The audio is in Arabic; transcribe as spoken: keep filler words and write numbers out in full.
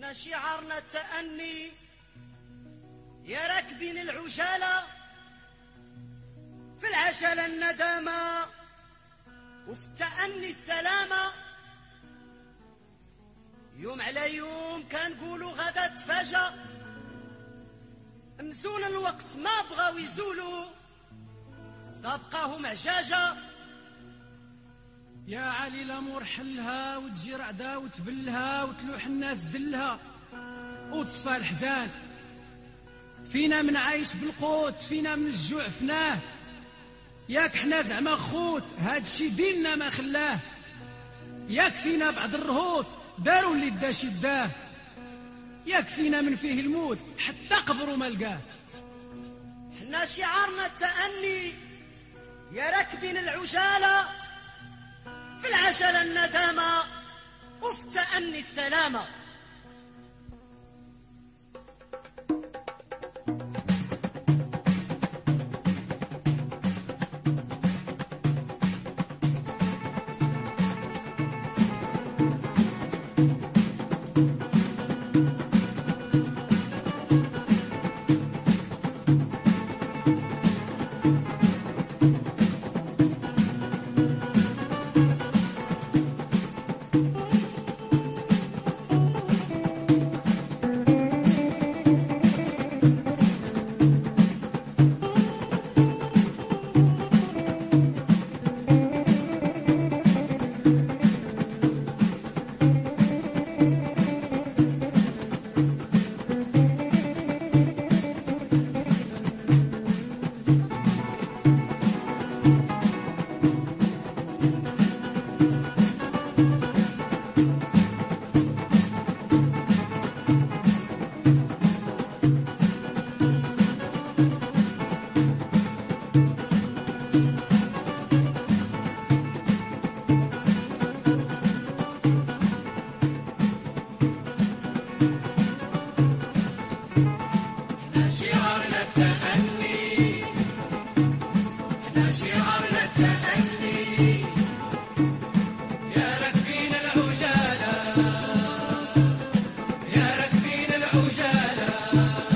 احنا شعارنا التأني يا راكبين العجالة، في العجلة الندامة وفي التأني السلامة. يوم على يوم كنقولوا غدا تفاجأ، مزون الوقت ما بغاو يزولوا، سابقاهم عجاجة. يا علي الامور حلها وتجي رعدة وتبلها وتلوح الناس دلها وتصفى الحزان. فينا من عايش بالقوت، فينا من الجوع فناه، ياك حنا زعما خوت هادشي ديننا ما خلاه. ياك فينا بعد الرهوط داروا اللي دا شداه، ياك فينا من فيه الموت حتى قبرو ما لقاه. حنا شعارنا التأني يا راكبين العجالة، في العجلة الندامة وفي التأني السلامة. العجالة